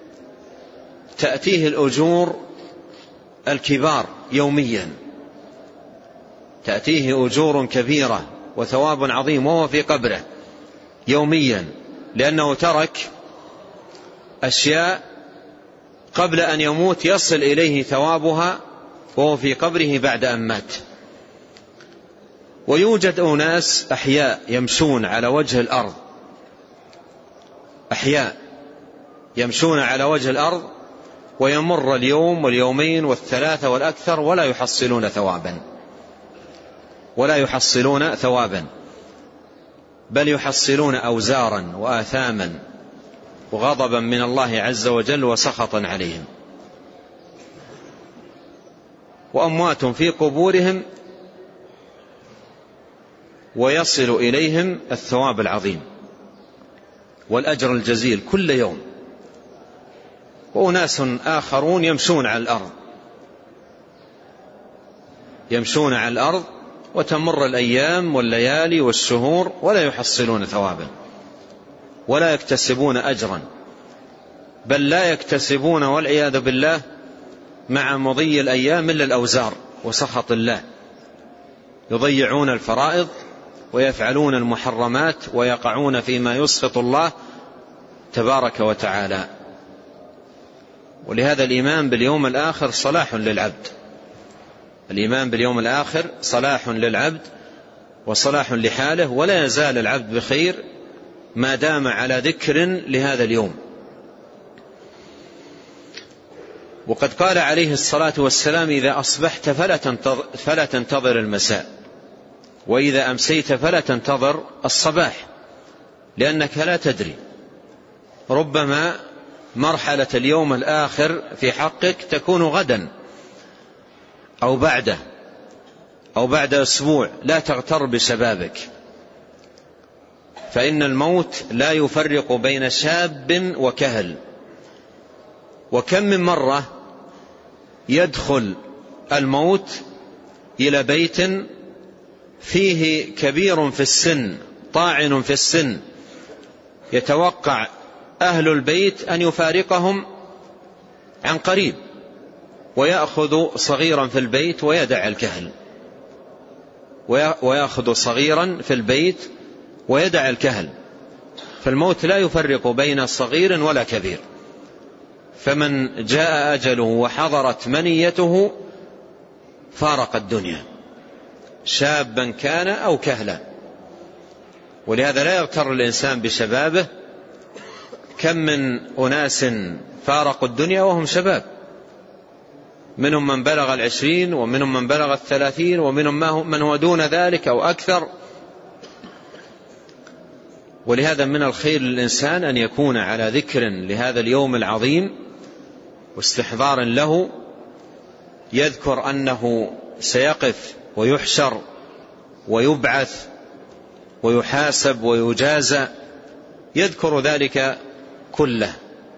تأتيه الأجور الكبار يوميا، تأتيه أجور كبيرة وثواب عظيم وهو في قبره يوميا، لأنه ترك أشياء قبل أن يموت يصل إليه ثوابها وهو في قبره بعد أن مات. ويوجد أناس أحياء يمشون على وجه الأرض، أحياء يمشون على وجه الأرض ويمر اليوم واليومين والثلاثة والأكثر ولا يحصلون ثوابا، ولا يحصلون ثوابا، بل يحصلون أوزارا وآثاما وغضبا من الله عز وجل وسخطا عليهم. وأموات في قبورهم ويصل إليهم الثواب العظيم والأجر الجزيل كل يوم. وأناس آخرون يمشون على الأرض، يمشون على الأرض وتمر الأيام والليالي والشهور ولا يحصلون ثوابا ولا يكتسبون أجرا، بل لا يكتسبون والعياذ بالله مع مضي الأيام إلا الأوزار وسخط الله. يضيعون الفرائض ويفعلون المحرمات ويقعون فيما يسخط الله تبارك وتعالى. ولهذا الإيمان باليوم الآخر صلاح للعبد، الإيمان باليوم الآخر صلاح للعبد وصلاح لحاله، ولا يزال العبد بخير ما دام على ذكر لهذا اليوم. وقد قال عليه الصلاة والسلام: إذا أصبحت فلا تنتظر المساء، وإذا أمسيت فلا تنتظر الصباح، لأنك لا تدري، ربما مرحلة اليوم الآخر في حقك تكون غدا أو بعده أو بعد أسبوع. لا تغتر بشبابك، فإن الموت لا يفرق بين شاب وكهل. وكم من مرة يدخل الموت إلى بيت فيه كبير في السن طاعن في السن، يتوقع أهل البيت أن يفارقهم عن قريب، ويأخذ صغيرا في البيت ويدع الكهل، ويأخذ صغيرا في البيت ويدع الكهل، فالموت لا يفرق بين صغير ولا كبير. فمن جاء أجله وحضرت منيته فارق الدنيا، شابا كان أو كهلا. ولهذا لا يغتر الإنسان بشبابه، كم من أناس فارقوا الدنيا وهم شباب، منهم من بلغ العشرين ومنهم من بلغ الثلاثين ومنهم من هو دون ذلك أو أكثر. ولهذا من الخير للإنسان أن يكون على ذكر لهذا اليوم العظيم واستحضار له، يذكر أنه سيقف ويحشر ويبعث ويحاسب ويجازى، يذكر ذلك كله.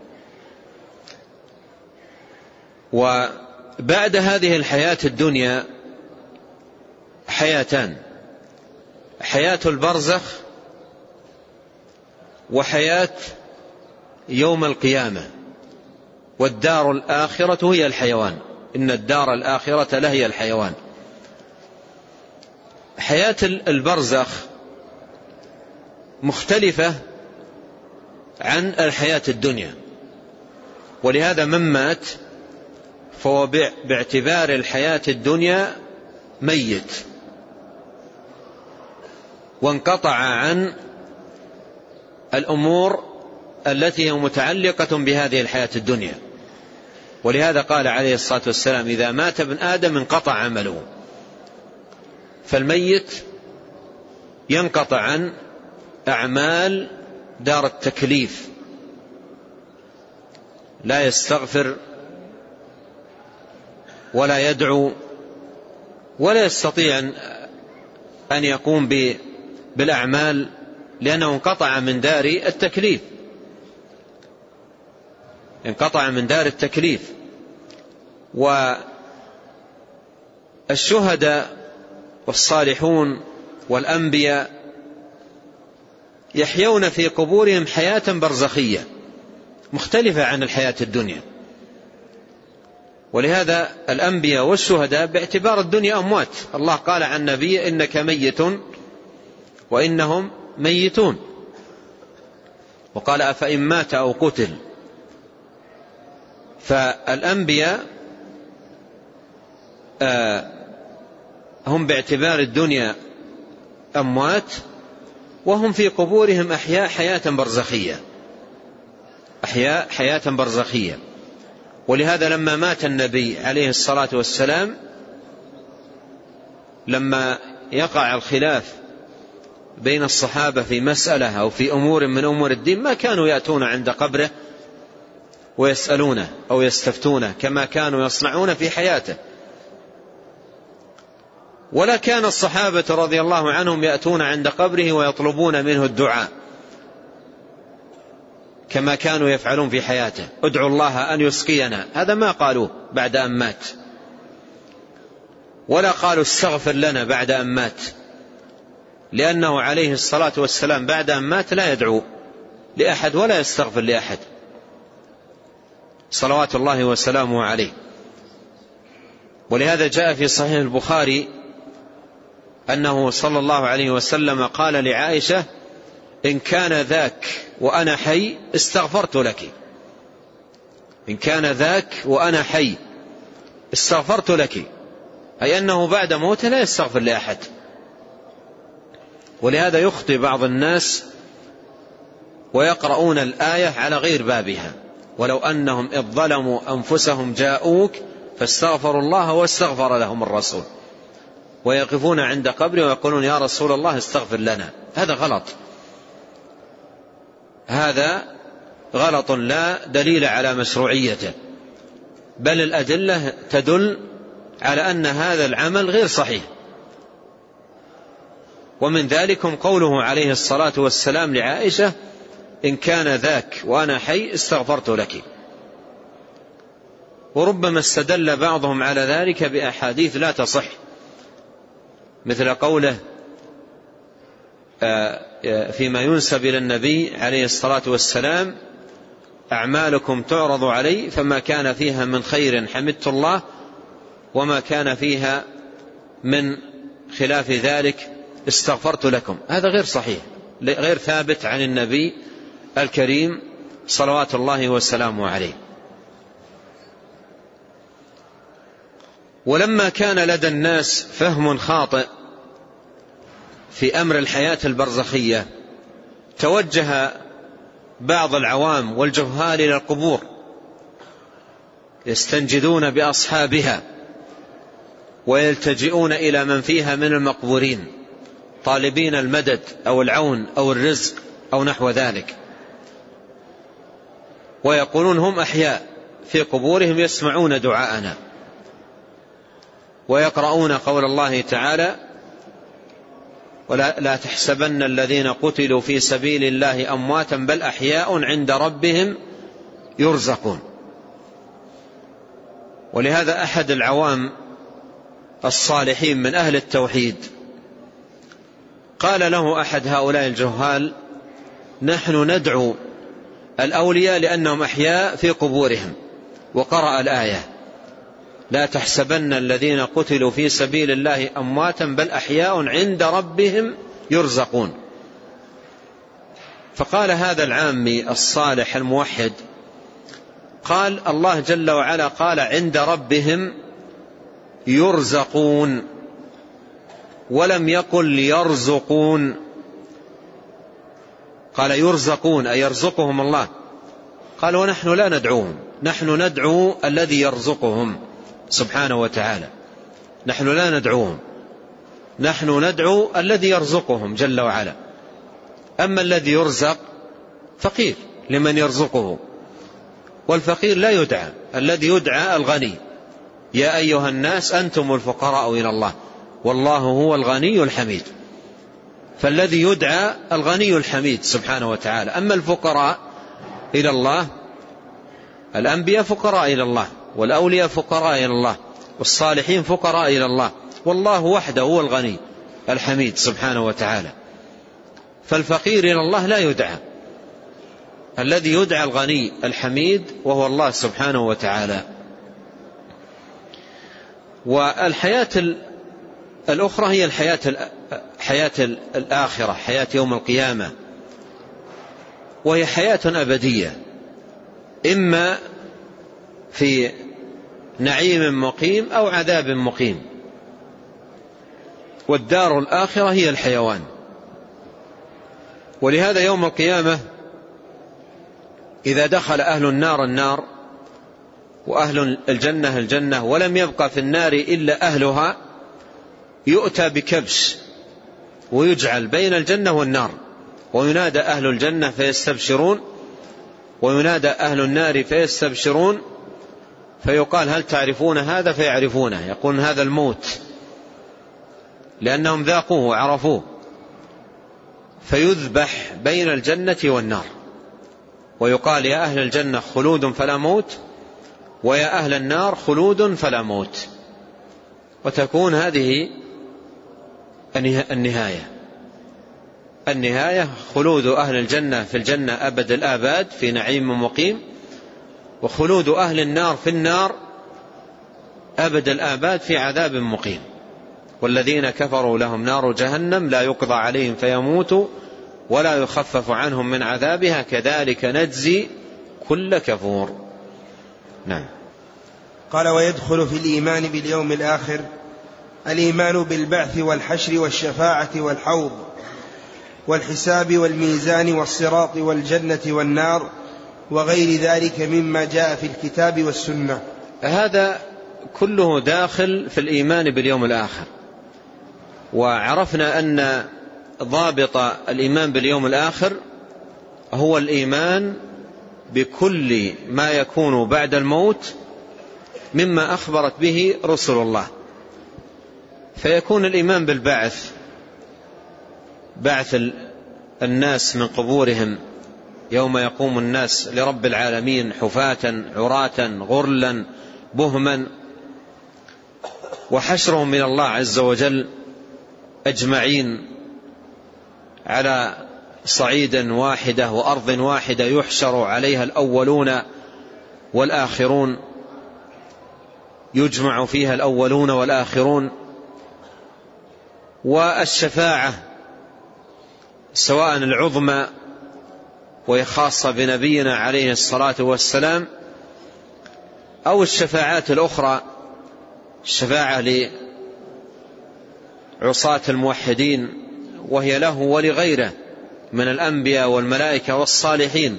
وبعد هذه الحياة الدنيا حياتان: حياة البرزخ وحياة يوم القيامة. والدار الآخرة هي الحيوان، إن الدار الآخرة لهي الحيوان. حياة البرزخ مختلفة عن الحياة الدنيا، ولهذا من مات فهو باعتبار الحياة الدنيا ميت، وانقطع عن الأمور التي هي متعلقة بهذه الحياة الدنيا. ولهذا قال عليه الصلاة والسلام: إذا مات ابن آدم انقطع عمله. فالميت ينقطع عن أعمال دار التكليف، لا يستغفر ولا يدعو ولا يستطيع أن يقوم بالأعمال، لأنه انقطع من دار التكليف، انقطع من دار التكليف. والشهداء والصالحون والأنبياء يحيون في قبورهم حياة برزخية مختلفة عن الحياة الدنيا. ولهذا الأنبياء والشهداء باعتبار الدنيا أموات. الله قال عن نبي: إنك ميت وإنهم ميتون. وقال: أفإن مات أو قتل. فالأنبياء هم باعتبار الدنيا أموات، وهم في قبورهم أحياء حياة برزخية، أحياء حياة برزخية. ولهذا لما مات النبي عليه الصلاة والسلام، لما يقع الخلاف بين الصحابة في مسألة أو في أمور من أمور الدين، ما كانوا يأتون عند قبره ويسألونه أو يستفتونه كما كانوا يصنعون في حياته، ولا كان الصحابة رضي الله عنهم يأتون عند قبره ويطلبون منه الدعاء كما كانوا يفعلون في حياته: ادعوا الله أن يسقينا. هذا ما قالوه بعد أن مات، ولا قالوا استغفر لنا بعد أن مات، لأنه عليه الصلاة والسلام بعد أن مات لا يدعو لأحد ولا يستغفر لأحد صلوات الله وسلامه عليه. ولهذا جاء في صحيح البخاري أنه صلى الله عليه وسلم قال لعائشة: إن كان ذاك وأنا حي استغفرت لك، إن كان ذاك وأنا حي استغفرت لك، أي أنه بعد موته لا يستغفر لأحد. ولهذا يخطئ بعض الناس ويقرؤون الآية على غير بابها: ولو أنهم إذ ظلموا أنفسهم جاءوك فاستغفروا الله واستغفر لهم الرسول، ويقفون عند قبره ويقولون: يا رسول الله استغفر لنا. هذا غلط، هذا غلط لا دليل على مشروعيته، بل الأدلة تدل على أن هذا العمل غير صحيح. ومن ذلكم قوله عليه الصلاة والسلام لعائشة: إن كان ذاك وأنا حي استغفرت لك. وربما استدل بعضهم على ذلك بأحاديث لا تصح، مثل قوله فيما ينسب إلى النبي عليه الصلاة والسلام: أعمالكم تعرض علي فما كان فيها من خير حمدت الله وما كان فيها من خلاف ذلك استغفرت لكم. هذا غير صحيح، غير ثابت عن النبي الكريم صلوات الله وسلامه عليه. ولما كان لدى الناس فهم خاطئ في أمر الحياة البرزخية، توجه بعض العوام والجهال إلى القبور يستنجدون بأصحابها ويلتجئون إلى من فيها من المقبورين طالبين المدد أو العون أو الرزق أو نحو ذلك، ويقولون هم أحياء في قبورهم يسمعون دعاءنا، ويقرؤون قول الله تعالى: ولا لا تحسبن الذين قتلوا في سبيل الله أمواتا بل أحياء عند ربهم يرزقون. ولهذا أحد العوام الصالحين من أهل التوحيد قال له أحد هؤلاء الجهال: نحن ندعو الأولياء لأنهم أحياء في قبورهم، وقرأ الآية: لا تحسبن الذين قتلوا في سبيل الله أمواتا بل أحياء عند ربهم يرزقون. فقال هذا العامي الصالح الموحد، قال: الله جل وعلا قال عند ربهم يرزقون، ولم يقل يرزقون، قال يرزقون أي يرزقهم الله. قال: ونحن لا ندعوهم، نحن ندعو الذي يرزقهم سبحانه وتعالى، نحن لا ندعوهم، نحن ندعو الذي يرزقهم جل وعلا. أما الذي يرزق فقير لمن يرزقه، والفقير لا يدعى، الذي يدعى الغني: يا أيها الناس أنتم الفقراء إلى الله والله هو الغني الحميد. فالذي يدعى الغني الحميد سبحانه وتعالى. أما الفقراء إلى الله، الأنبياء فقراء إلى الله، والأولياء فقراء إلى الله، والصالحين فقراء إلى الله، والله وحده هو الغني الحميد سبحانه وتعالى. فالفقير إلى الله لا يدعى، الذي يدعى الغني الحميد وهو الله سبحانه وتعالى. والحياة الأخرى هي الحياة حياة الآخرة، حياة يوم القيامة، وهي حياة أبدية، إما في نعيم مقيم أو عذاب مقيم. والدار الآخرة هي الحيوان. ولهذا يوم القيامة إذا دخل أهل النار النار وأهل الجنة الجنة ولم يبقى في النار إلا أهلها، يؤتى بكبش ويجعل بين الجنة والنار، وينادى أهل الجنة فيستبشرون، وينادى أهل النار فيستبشرون، فيقال: هل تعرفون هذا؟ فيعرفونه، يقول: هذا الموت، لأنهم ذاقوه وعرفوه. فيذبح بين الجنة والنار، ويقال: يا أهل الجنة خلود فلا موت، ويا أهل النار خلود فلا موت. وتكون هذه النهاية النهاية خلود أهل الجنة في الجنة أبد الآباد في نعيم مقيم، وخلود أهل النار في النار أبد الآباد في عذاب مقيم. والذين كفروا لهم نار جهنم لا يقضى عليهم فيموتوا ولا يخفف عنهم من عذابها كذلك نجزي كل كفور. نعم. قال: ويدخل في الإيمان باليوم الآخر الإيمان بالبعث والحشر والشفاعة والحوض والحساب والميزان والصراط والجنة والنار وغير ذلك مما جاء في الكتاب والسنة. هذا كله داخل في الإيمان باليوم الآخر. وعرفنا أن ضابط الإيمان باليوم الآخر هو الإيمان بكل ما يكون بعد الموت مما أخبرت به رسل الله. فيكون الإيمان بالبعث، بعث الناس من قبورهم يوم يقوم الناس لرب العالمين حفاة عراة غرلا بهما، وحشرهم من الله عز وجل أجمعين على صعيد واحدة وأرض واحدة يحشر عليها الأولون والآخرون، يجمع فيها الأولون والآخرون. والشفاعة سواء العظمى وهي خاصة بنبينا عليه الصلاة والسلام، أو الشفاعات الأخرى، الشفاعة لعصاة الموحدين وهي له ولغيره من الأنبياء والملائكة والصالحين.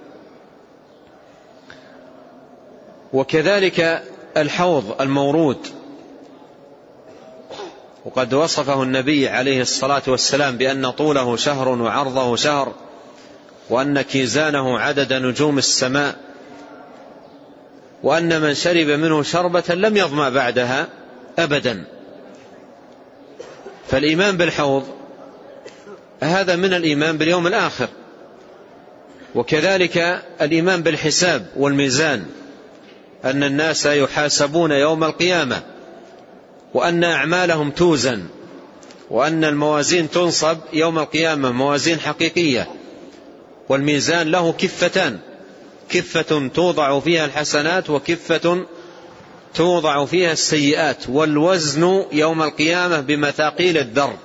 وكذلك الحوض المورود، وقد وصفه النبي عليه الصلاة والسلام بأن طوله شهر وعرضه شهر، وأن كيزانه عدد نجوم السماء، وأن من شرب منه شربة لم يظمأ بعدها أبدا. فالإيمان بالحوض هذا من الإيمان باليوم الآخر. وكذلك الإيمان بالحساب والميزان، أن الناس يحاسبون يوم القيامة، وأن أعمالهم توزن، وأن الموازين تنصب يوم القيامة موازين حقيقية. والميزان له كفتان، كفة توضع فيها الحسنات وكفة توضع فيها السيئات، والوزن يوم القيامة بمثاقيل الذر،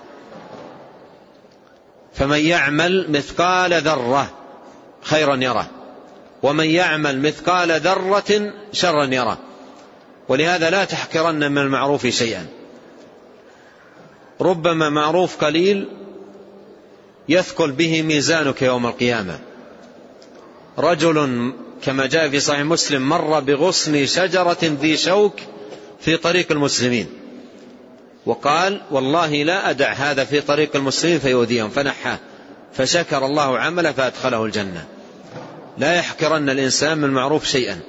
فمن يعمل مثقال ذرة خيرا يره، ومن يعمل مثقال ذرة شرا يره. ولهذا لا تحقرن من المعروف شيئا. ربما معروف قليل يثقل به ميزانك يوم القيامة. رجل كما جاء في صحيح مسلم مر بغصن شجرة ذي شوك في طريق المسلمين، وقال والله لا أدع هذا في طريق المسلمين فيؤذيهم، فنحاه، فشكر الله عمله فأدخله الجنة. لا يحقرن الإنسان من المعروف شيئا.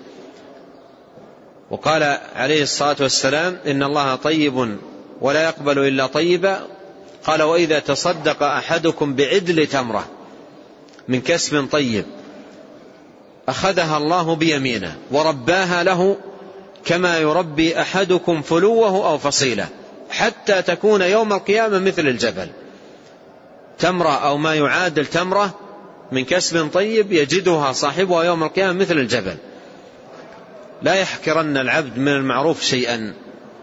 وقال عليه الصلاة والسلام إن الله طيب ولا يقبل إلا طيبا. قال وإذا تصدق أحدكم بعدل تمرة من كسب طيب أخذها الله بيمينه ورباها له كما يربي أحدكم فلوه أو فصيله، حتى تكون يوم القيامة مثل الجبل. تمرة أو ما يعادل تمرة من كسب طيب يجدها صاحبها يوم القيامة مثل الجبل. لا يحقرن العبد من المعروف شيئا.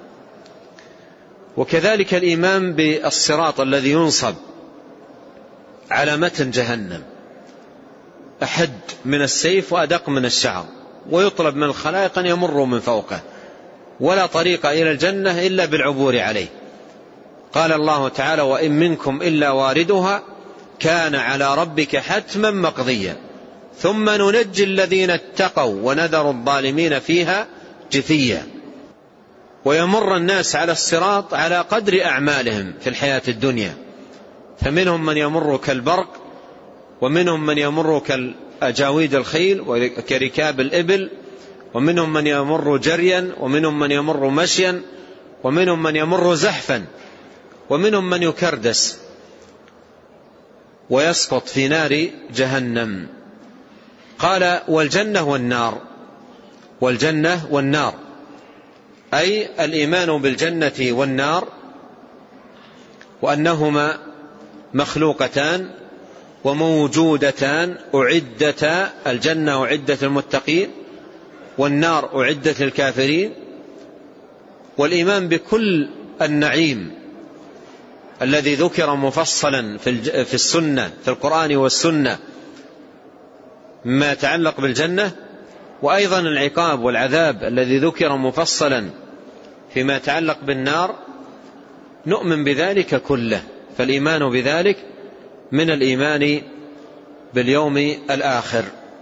وكذلك الإيمان بالصراط الذي ينصب على متن جهنم، أحد من السيف وأدق من الشعر، ويطلب من الخلائق أن يمروا من فوقه، ولا طريق إلى الجنة إلا بالعبور عليه. قال الله تعالى وإن منكم إلا واردها كان على ربك حتما مقضيا ثم ننجي الذين اتقوا ونذر الظالمين فيها جثيا. ويمر الناس على الصراط على قدر أعمالهم في الحياة الدنيا، فمنهم من يمر كالبرق، ومنهم من يمر كالأجاويد الخيل وكركاب الإبل، ومنهم من يمر جريا، ومنهم من يمر مشيا، ومنهم من يمر زحفا، ومنهم من يكردس ويسقط في نار جهنم. قال والجنة والنار، والجنة والنار أي الإيمان بالجنة والنار، وأنهما مخلوقتان وموجودتان، أعدتا، الجنة أعدت للمتقين والنار أعدت للكافرين. والإيمان بكل النعيم الذي ذكر مفصلا في السنة في القرآن والسنة ما يتعلق بالجنة، وأيضا العقاب والعذاب الذي ذكر مفصلا فيما يتعلق بالنار، نؤمن بذلك كله. فالإيمان بذلك من الإيمان باليوم الآخر.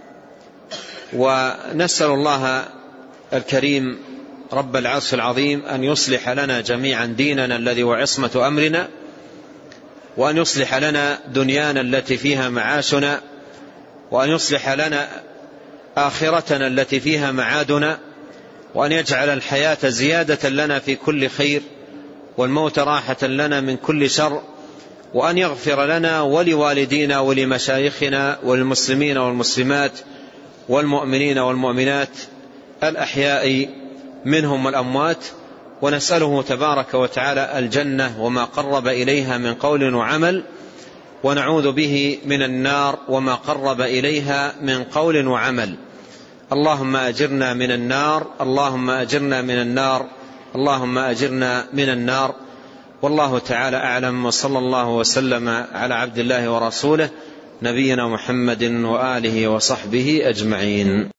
ونسأل الله الكريم رب العرش العظيم أن يصلح لنا جميعا ديننا الذي هو عصمة أمرنا، وأن يصلح لنا دنيانا التي فيها معاشنا، وأن يصلح لنا آخرتنا التي فيها معادنا، وأن يجعل الحياة زيادة لنا في كل خير، والموت راحة لنا من كل شر، وأن يغفر لنا ولوالدينا ولمشايخنا والمسلمين والمسلمات والمؤمنين والمؤمنات الأحياء منهم والأموات، ونسأله تبارك وتعالى الجنة وما قرب إليها من قول وعمل، ونعوذ به من النار وما قرب إليها من قول وعمل. اللهم أجرنا من النار، اللهم أجرنا من النار، اللهم أجرنا من النار. والله تعالى أعلم، وصلى الله وسلم على عبد الله ورسوله نبينا محمد وآله وصحبه أجمعين.